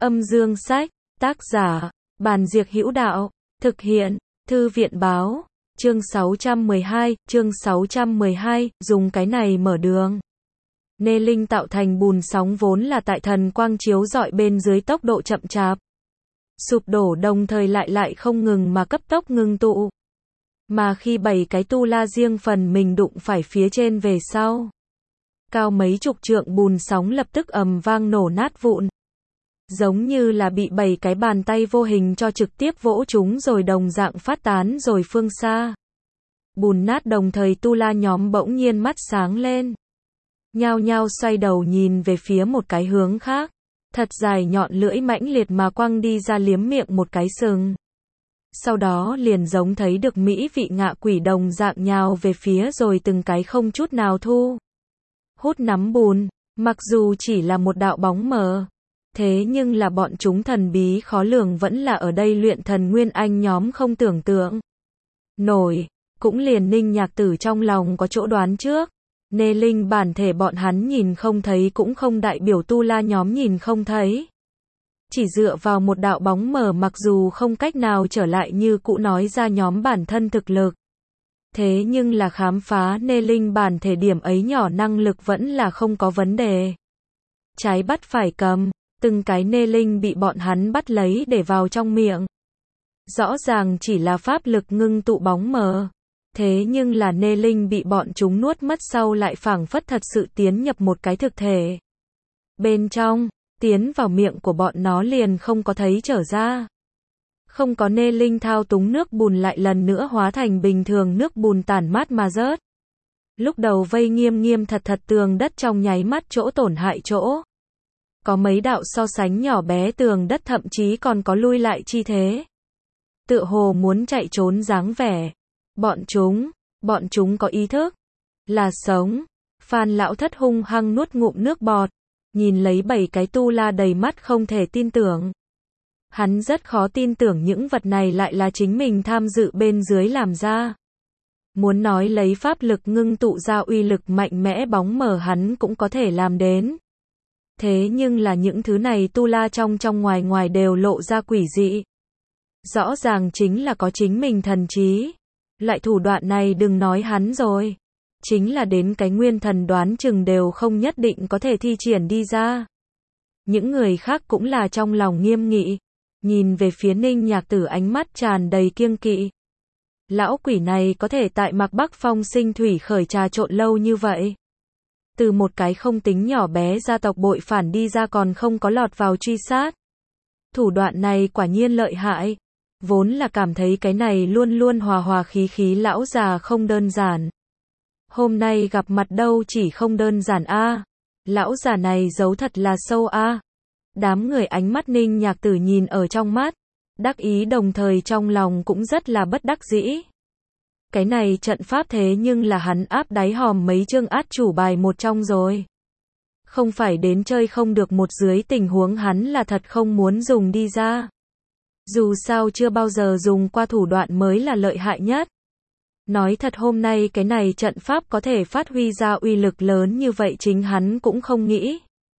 Âm dương sách, tác giả, Bàn Diệc Hữu Đạo, thực hiện, Thư viện báo, chương 612, dùng cái này mở đường. Nê linh tạo thành bùn sóng vốn là tại thần quang chiếu rọi bên dưới tốc độ chậm chạp. Sụp đổ đồng thời lại không ngừng mà cấp tốc ngưng tụ. Mà khi 7 cái tu la riêng phần mình đụng phải phía trên về sau. Cao mấy chục trượng bùn sóng lập tức ầm vang nổ nát vụn. Giống như là bị 7 cái bàn tay vô hình cho trực tiếp vỗ chúng rồi đồng dạng phát tán rồi phương xa. Bùn nát đồng thời tu la nhóm bỗng nhiên mắt sáng lên. Nhao nhao xoay đầu nhìn về phía một cái hướng khác. Thật dài nhọn lưỡi mãnh liệt mà quăng đi ra liếm miệng một cái sừng. Sau đó liền giống thấy được mỹ vị ngạ quỷ đồng dạng nhào về phía rồi từng cái không chút nào thu. Hút nắm bùn, mặc dù chỉ là một đạo bóng mờ. Thế nhưng là bọn chúng thần bí khó lường vẫn là ở đây luyện thần nguyên anh nhóm không tưởng tượng nổi, cũng liền Ninh Nhạc Tử trong lòng có chỗ đoán trước. Nê linh bản thể bọn hắn nhìn không thấy cũng không đại biểu tu la nhóm nhìn không thấy. Chỉ dựa vào một đạo bóng mờ mặc dù không cách nào trở lại như cũ nói ra nhóm bản thân thực lực. Thế nhưng là khám phá nê linh bản thể điểm ấy nhỏ năng lực vẫn là không có vấn đề. Trái bắt phải cầm, từng cái nê linh bị bọn hắn bắt lấy để vào trong miệng. Rõ ràng chỉ là pháp lực ngưng tụ bóng mờ. Thế nhưng là nê linh bị bọn chúng nuốt mất sau lại phảng phất thật sự tiến nhập một cái thực thể. Bên trong, tiến vào miệng của bọn nó liền không có thấy trở ra. Không có nê linh thao túng nước bùn lại lần nữa hóa thành bình thường nước bùn tản mát mà rớt. Lúc đầu vây nghiêm thật tường đất trong nháy mắt chỗ tổn hại chỗ. Có mấy đạo so sánh nhỏ bé tường đất thậm chí còn có lui lại chi thế. Tựa hồ muốn chạy trốn dáng vẻ. Bọn chúng có ý thức. Là sống. Phan lão thất hung hăng nuốt ngụm nước bọt. Nhìn lấy 7 cái tu la đầy mắt không thể tin tưởng. Hắn rất khó tin tưởng những vật này lại là chính mình tham dự bên dưới làm ra. Muốn nói lấy pháp lực ngưng tụ ra uy lực mạnh mẽ bóng mờ hắn cũng có thể làm đến. Thế nhưng là những thứ này tu la trong ngoài đều lộ ra quỷ dị. Rõ ràng chính là có chính mình thần trí. Loại thủ đoạn này đừng nói hắn rồi. Chính là đến cái nguyên thần đoán chừng đều không nhất định có thể thi triển đi ra. Những người khác cũng là trong lòng nghiêm nghị. Nhìn về phía Ninh Nhạc Tử ánh mắt tràn đầy kiêng kỵ. Lão quỷ này có thể tại Mạc Bắc Phong sinh thủy khởi trà trộn lâu như vậy. Từ một cái không tính nhỏ bé gia tộc bội phản đi ra còn không có lọt vào truy sát. Thủ đoạn này quả nhiên lợi hại. Vốn là cảm thấy cái này luôn hòa khí lão già không đơn giản. Hôm nay gặp mặt đâu chỉ không đơn giản a. Lão già này giấu thật là sâu a. Đám người ánh mắt Ninh Nhạc Tử nhìn ở trong mắt. Đắc ý đồng thời trong lòng cũng rất là bất đắc dĩ. Cái này trận pháp thế nhưng là hắn áp đáy hòm mấy chương át chủ bài một trong rồi. Không phải đến chơi không được một dưới tình huống hắn là thật không muốn dùng đi ra. Dù sao chưa bao giờ dùng qua thủ đoạn mới là lợi hại nhất. Nói thật hôm nay cái này trận pháp có thể phát huy ra uy lực lớn như vậy chính hắn cũng không nghĩ.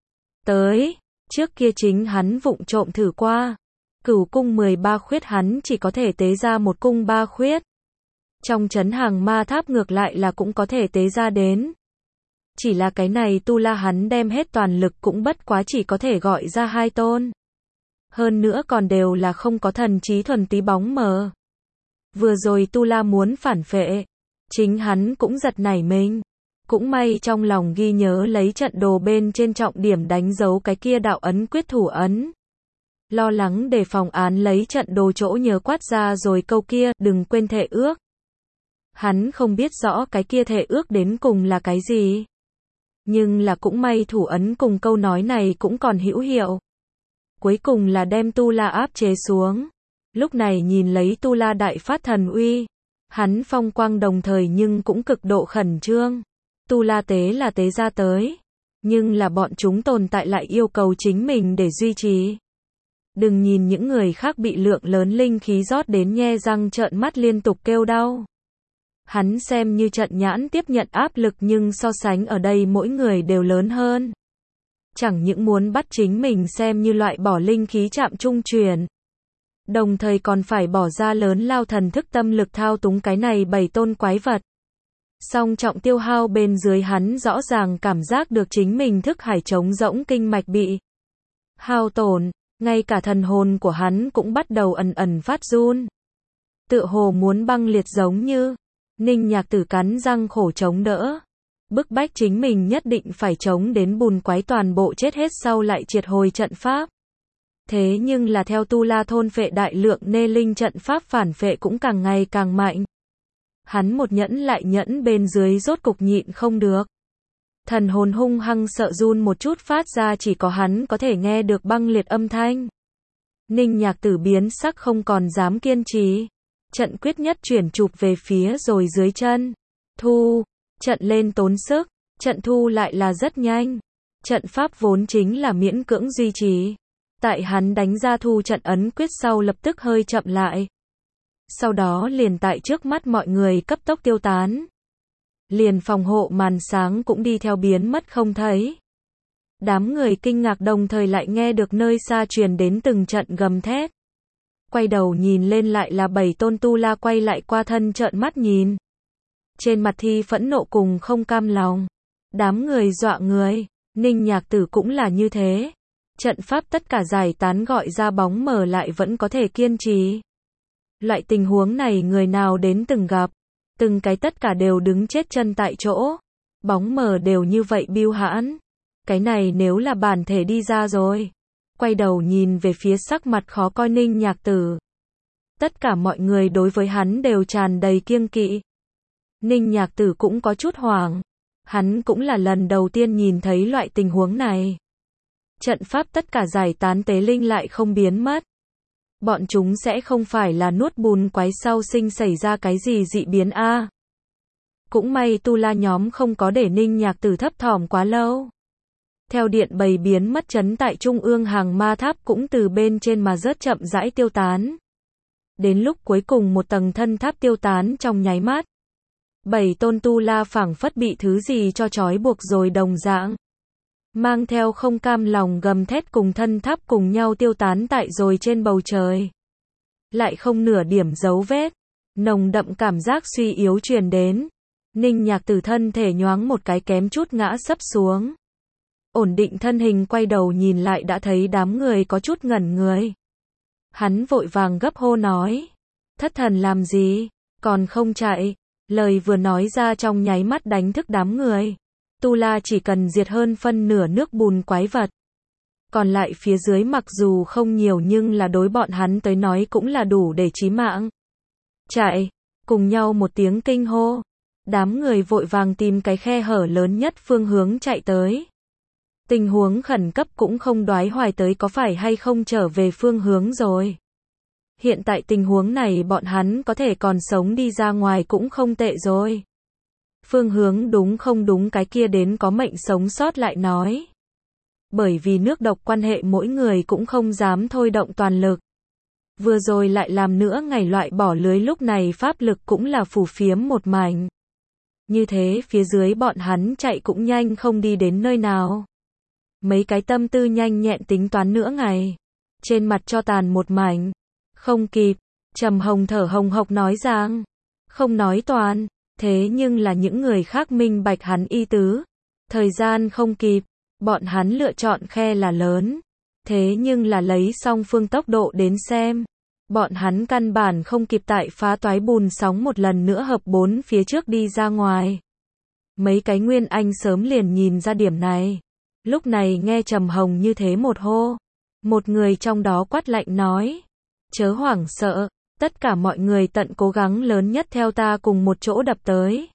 Trước kia chính hắn vụng trộm thử qua. Cửu cung 13 khuyết hắn chỉ có thể tế ra một cung 3 khuyết. Trong trấn hàng ma tháp ngược lại là cũng có thể tế ra đến. Chỉ là cái này tu la hắn đem hết toàn lực cũng bất quá chỉ có thể gọi ra 2 tôn. Hơn nữa còn đều là không có thần trí thuần tí bóng mờ. Vừa rồi tu la muốn phản phệ. Chính hắn cũng giật nảy mình. Cũng may trong lòng ghi nhớ lấy trận đồ bên trên trọng điểm đánh dấu cái kia đạo ấn quyết thủ ấn. Lo lắng để phòng án lấy trận đồ chỗ nhớ quát ra rồi câu kia đừng quên thệ ước. Hắn không biết rõ cái kia thệ ước đến cùng là cái gì. Nhưng là cũng may thủ ấn cùng câu nói này cũng còn hữu hiệu. Cuối cùng là đem tu la áp chế xuống. Lúc này nhìn lấy tu la đại phát thần uy. Hắn phong quang đồng thời nhưng cũng cực độ khẩn trương. Tu la tế là tế ra tới. Nhưng là bọn chúng tồn tại lại yêu cầu chính mình để duy trì. Đừng nhìn những người khác bị lượng lớn linh khí rót đến nhe răng trợn mắt liên tục kêu đau. Hắn xem như trận nhãn tiếp nhận áp lực nhưng so sánh ở đây mỗi người đều lớn hơn. chẳng những muốn bắt chính mình xem như loại bỏ linh khí chạm trung truyền, đồng thời còn phải bỏ ra lớn lao thần thức tâm lực thao túng cái này 7 tôn quái vật. Song trọng tiêu hao bên dưới hắn rõ ràng cảm giác được chính mình thức hải trống rỗng, kinh mạch bị hao tổn, ngay cả thần hồn của hắn cũng bắt đầu ẩn ẩn phát run. Tựa hồ muốn băng liệt giống như. Ninh Nhạc Tử cắn răng khổ chống đỡ. Bức bách chính mình nhất định phải chống đến bùn quái toàn bộ chết hết sau lại triệt hồi trận pháp. Thế nhưng là theo Tu La thôn phệ đại lượng nê linh, trận pháp phản phệ cũng càng ngày càng mạnh. Hắn một nhẫn lại nhẫn bên dưới rốt cục nhịn không được. Thần hồn hung hăng sợ run một chút, phát ra chỉ có hắn có thể nghe được băng liệt âm thanh. Ninh Nhạc Tử biến sắc, không còn dám kiên trì. Trận quyết nhất chuyển chụp về phía rồi dưới chân. Thu, trận lên tốn sức, trận thu lại là rất nhanh. Trận pháp vốn chính là miễn cưỡng duy trì. Tại hắn đánh ra thu trận ấn quyết sau lập tức hơi chậm lại. Sau đó liền tại trước mắt mọi người cấp tốc tiêu tán. Liền phòng hộ màn sáng cũng đi theo biến mất không thấy. Đám người kinh ngạc đồng thời lại nghe được nơi xa truyền đến từng trận gầm thét. Quay đầu nhìn lên lại là 7 tôn tu la quay lại qua thân trợn mắt nhìn. Trên mặt thi phẫn nộ cùng không cam lòng. Đám người dọa người, Ninh Nhạc Tử cũng là như thế. Trận pháp tất cả giải tán gọi ra bóng mờ lại vẫn có thể kiên trì. Loại tình huống này người nào đến từng gặp. Từng cái tất cả đều đứng chết chân tại chỗ. Bóng mờ đều như vậy biêu hãn. Cái này nếu là bản thể đi ra rồi. Quay đầu nhìn về phía sắc mặt khó coi Ninh Nhạc Tử. Tất cả mọi người đối với hắn đều tràn đầy kiêng kỵ. Ninh Nhạc Tử cũng có chút hoảng. Hắn cũng là lần đầu tiên nhìn thấy loại tình huống này. Trận pháp tất cả giải tán, tế linh lại không biến mất. Bọn chúng sẽ không phải là nuốt bùn quái sau sinh xảy ra cái gì dị biến a? Cũng may tu la nhóm không có để Ninh Nhạc Tử thấp thỏm quá lâu. Theo điện bầy biến mất, chấn tại trung ương hàng ma tháp cũng từ bên trên mà rớt chậm rãi tiêu tán. Đến lúc cuối cùng một tầng thân tháp tiêu tán trong nháy mắt. 7 tôn tu la phảng phất bị thứ gì cho trói buộc rồi đồng dạng. Mang theo không cam lòng gầm thét cùng thân tháp cùng nhau tiêu tán tại rồi trên bầu trời. Lại không nửa điểm dấu vết. Nồng đậm cảm giác suy yếu truyền đến. Ninh Nhạc Tử thân thể nhoáng một cái kém chút ngã sấp xuống. Ổn định thân hình quay đầu nhìn lại đã thấy đám người có chút ngẩn người. Hắn vội vàng gấp hô nói. Thất thần làm gì, còn không chạy. Lời vừa nói ra trong nháy mắt đánh thức đám người. Tu La chỉ cần diệt hơn phân nửa nước bùn quái vật. Còn lại phía dưới mặc dù không nhiều nhưng là đối bọn hắn tới nói cũng là đủ để chí mạng. Chạy, cùng nhau một tiếng kinh hô. Đám người vội vàng tìm cái khe hở lớn nhất phương hướng chạy tới. Tình huống khẩn cấp cũng không đoái hoài tới có phải hay không trở về phương hướng rồi. Hiện tại tình huống này bọn hắn có thể còn sống đi ra ngoài cũng không tệ rồi. Phương hướng đúng không đúng cái kia đến có mệnh sống sót lại nói. Bởi vì nước độc quan hệ mỗi người cũng không dám thôi động toàn lực. Vừa rồi lại làm nữa ngày loại bỏ lưới, lúc này pháp lực cũng là phù phiếm một mảnh. Như thế phía dưới bọn hắn chạy cũng nhanh không đi đến nơi nào. Mấy cái tâm tư nhanh nhẹn tính toán nữa ngày. Trên mặt cho tàn một mảnh. Không kịp. Trầm Hồng thở hồng hộc nói rằng. Không nói toàn. Thế nhưng là những người khác minh bạch hắn ý tứ. Thời gian không kịp. Bọn hắn lựa chọn khe là lớn. Thế nhưng là lấy song phương tốc độ đến xem. Bọn hắn căn bản không kịp tại phá toái bùn sóng một lần nữa hợp 4 phía trước đi ra ngoài. Mấy cái Nguyên Anh sớm liền nhìn ra điểm này. Lúc này nghe Trầm Hồng như thế một hô. Một người trong đó quát lạnh nói. Chớ hoảng sợ. Tất cả mọi người tận cố gắng lớn nhất theo ta cùng một chỗ đập tới.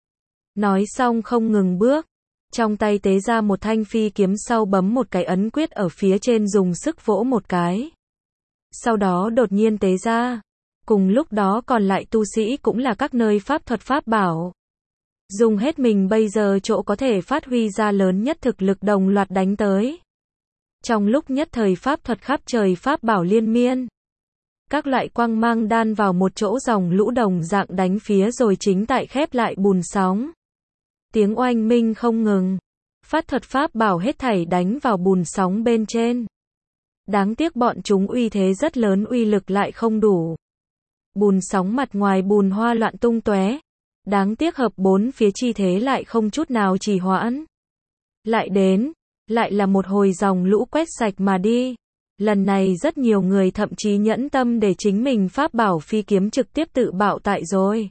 Nói xong không ngừng bước. Trong tay tế ra một thanh phi kiếm, sau bấm một cái ấn quyết ở phía trên dùng sức vỗ một cái. Sau đó đột nhiên tế ra. Cùng lúc đó còn lại tu sĩ cũng là các nơi pháp thuật pháp bảo. Dùng hết mình bây giờ chỗ có thể phát huy ra lớn nhất thực lực đồng loạt đánh tới. Trong lúc nhất thời pháp thuật khắp trời, pháp bảo liên miên. Các loại quang mang đan vào một chỗ, dòng lũ đồng dạng đánh phía rồi chính tại khép lại bùn sóng. Tiếng oanh minh không ngừng. phát thuật pháp bảo hết thảy đánh vào bùn sóng bên trên. Đáng tiếc bọn chúng uy thế rất lớn, uy lực lại không đủ. Bùn sóng mặt ngoài bùn hoa loạn tung tóe. Đáng tiếc hợp bốn phía chi thế lại không chút nào trì hoãn. Lại là một hồi dòng lũ quét sạch mà đi. Lần này rất nhiều người thậm chí nhẫn tâm để chính mình pháp bảo phi kiếm trực tiếp tự bạo tại rồi.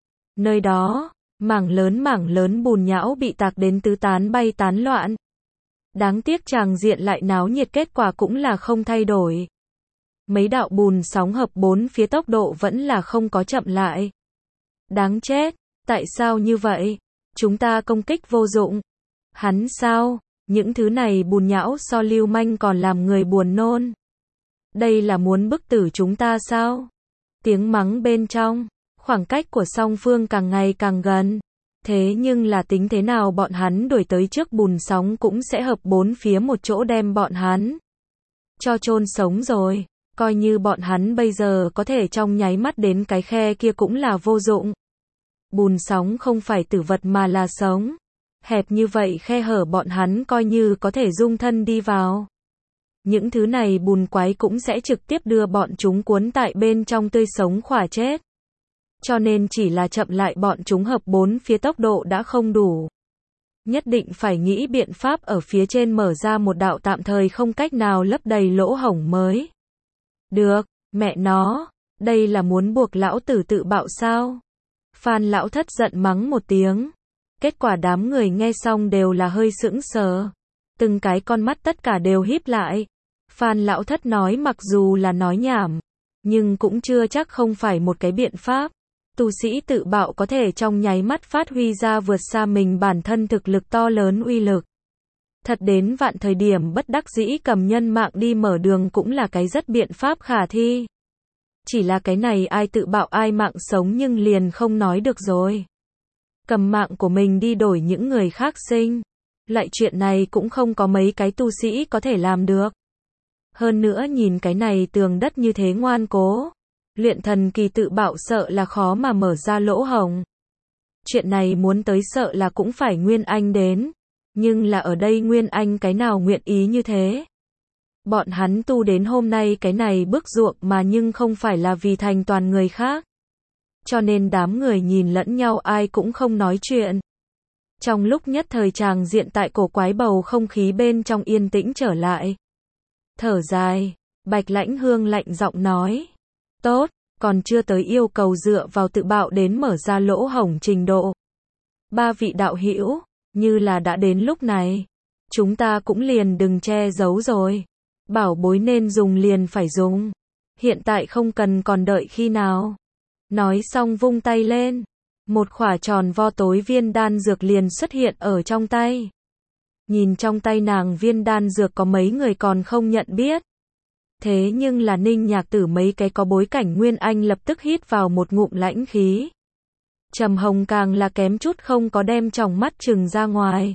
Nơi đó, mảng lớn bùn nhão bị tạc đến tứ tán bay tán loạn. Đáng tiếc tràng diện lại náo nhiệt, kết quả cũng là không thay đổi. Mấy đạo bùn sóng hợp bốn phía tốc độ vẫn là không có chậm lại. Đáng chết, tại sao như vậy? Chúng ta công kích vô dụng. Hắn sao? Những thứ này bùn nhão so lưu manh còn làm người buồn nôn. Đây là muốn bức tử chúng ta sao? Tiếng mắng bên trong, khoảng cách của song phương càng ngày càng gần. Thế nhưng là tính thế nào bọn hắn đuổi tới trước bùn sóng cũng sẽ hợp bốn phía một chỗ đem bọn hắn cho chôn sống rồi. Coi như bọn hắn bây giờ có thể trong nháy mắt đến cái khe kia cũng là vô dụng. Bùn sóng không phải tử vật mà là sống. Hẹp như vậy khe hở bọn hắn coi như có thể dung thân đi vào. Những thứ này bùn quái cũng sẽ trực tiếp đưa bọn chúng cuốn tại bên trong tươi sống khỏa chết. Cho nên chỉ là chậm lại bọn chúng hợp bốn phía tốc độ đã không đủ. Nhất định phải nghĩ biện pháp ở phía trên mở ra một đạo tạm thời không cách nào lấp đầy lỗ hổng mới. Được, mẹ nó, đây là muốn buộc lão tử tự bạo sao? Phan lão thất giận mắng một tiếng. Kết quả đám người nghe xong đều là hơi sững sờ. Từng cái con mắt tất cả đều híp lại. Phan lão thất nói mặc dù là nói nhảm, nhưng cũng chưa chắc không phải một cái biện pháp. Tu sĩ tự bạo có thể trong nháy mắt phát huy ra vượt xa mình bản thân thực lực to lớn uy lực. Thật đến vạn thời điểm bất đắc dĩ cầm nhân mạng đi mở đường cũng là cái rất biện pháp khả thi. Chỉ là cái này ai tự bạo ai mạng sống nhưng liền không nói được rồi. Cầm mạng của mình đi đổi những người khác sinh. Lại chuyện này cũng không có mấy cái tu sĩ có thể làm được. Hơn nữa nhìn cái này tường đất như thế ngoan cố. Luyện thần kỳ tự bạo sợ là khó mà mở ra lỗ hổng. Chuyện này muốn tới sợ là cũng phải Nguyên Anh đến. Nhưng là ở đây Nguyên Anh cái nào nguyện ý như thế. Bọn hắn tu đến hôm nay cái này bước ruộng mà nhưng không phải là vì thành toàn người khác. Cho nên đám người nhìn lẫn nhau ai cũng không nói chuyện. Trong lúc nhất thời tràng diện tại cổ quái bầu không khí bên trong yên tĩnh trở lại. Thở dài, Bạch Lãnh Hương lạnh giọng nói. Tốt, còn chưa tới yêu cầu dựa vào tự bạo đến mở ra lỗ hổng trình độ. Ba vị đạo hữu, như là đã đến lúc này. Chúng ta cũng liền đừng che giấu rồi. Bảo bối nên dùng liền phải dùng. Hiện tại không cần còn đợi khi nào. Nói xong vung tay lên. Một khỏa tròn vo tối viên đan dược liền xuất hiện ở trong tay. Nhìn trong tay nàng viên đan dược có mấy người còn không nhận biết. Thế nhưng là Ninh Nhạc Tử mấy cái có bối cảnh Nguyên Anh lập tức hít vào một ngụm lãnh khí. Trầm Hồng càng là kém chút không có đem tròng mắt trừng ra ngoài.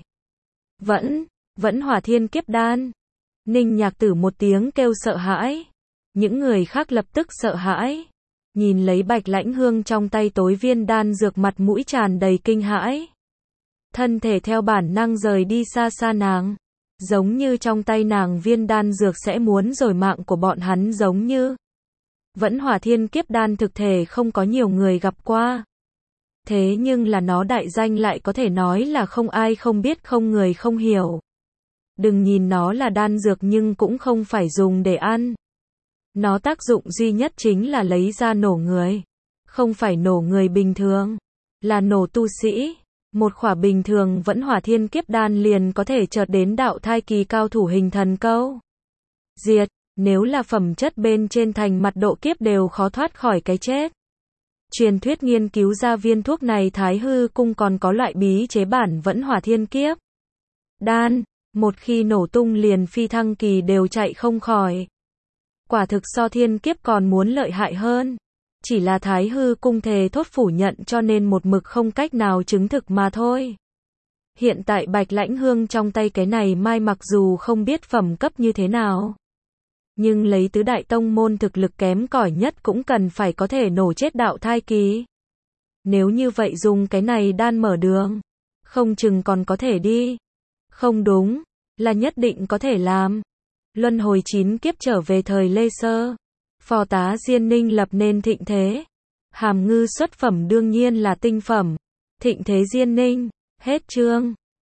Vẫn Hỏa Thiên Kiếp Đan. Ninh Nhạc Tử một tiếng kêu sợ hãi. Những người khác lập tức sợ hãi. Nhìn lấy Bạch Lãnh Hương trong tay tối viên đan dược mặt mũi tràn đầy kinh hãi. Thân thể theo bản năng rời đi xa xa nàng. Giống như trong tay nàng viên đan dược sẽ muốn rồi mạng của bọn hắn giống như. Vẫn Hỏa Thiên Kiếp Đan thực thể không có nhiều người gặp qua. Thế nhưng là nó đại danh lại có thể nói là không ai không biết không người không hiểu. Đừng nhìn nó là đan dược nhưng cũng không phải dùng để ăn. Nó tác dụng duy nhất chính là lấy ra nổ người. Không phải nổ người bình thường, là nổ tu sĩ. Một khỏa bình thường Vẫn Hỏa Thiên Kiếp Đan liền có thể chợt đến đạo thai kỳ cao thủ hình thần câu diệt, nếu là phẩm chất bên trên thành mặt độ kiếp đều khó thoát khỏi cái chết. Truyền thuyết nghiên cứu ra viên thuốc này Thái Hư Cung còn có loại bí chế bản Vẫn Hỏa Thiên Kiếp Đan, một khi nổ tung liền phi thăng kỳ đều chạy không khỏi. Quả thực so thiên kiếp còn muốn lợi hại hơn. Chỉ là Thái Hư Cung thề thốt phủ nhận cho nên một mực không cách nào chứng thực mà thôi. Hiện tại Bạch Lãnh Hương trong tay cái này mai mặc dù không biết phẩm cấp như thế nào. Nhưng lấy tứ đại tông môn thực lực kém cỏi nhất cũng cần phải có thể nổ chết đạo thai kỳ. Nếu như vậy dùng cái này đan mở đường, không chừng còn có thể đi. Không đúng, là nhất định có thể làm. Luân hồi 9 kiếp trở về thời Lê Sơ. Phò tá Diên Ninh lập nên thịnh thế. Hàm Ngư xuất phẩm đương nhiên là tinh phẩm. Thịnh thế Diên Ninh. Hết chương.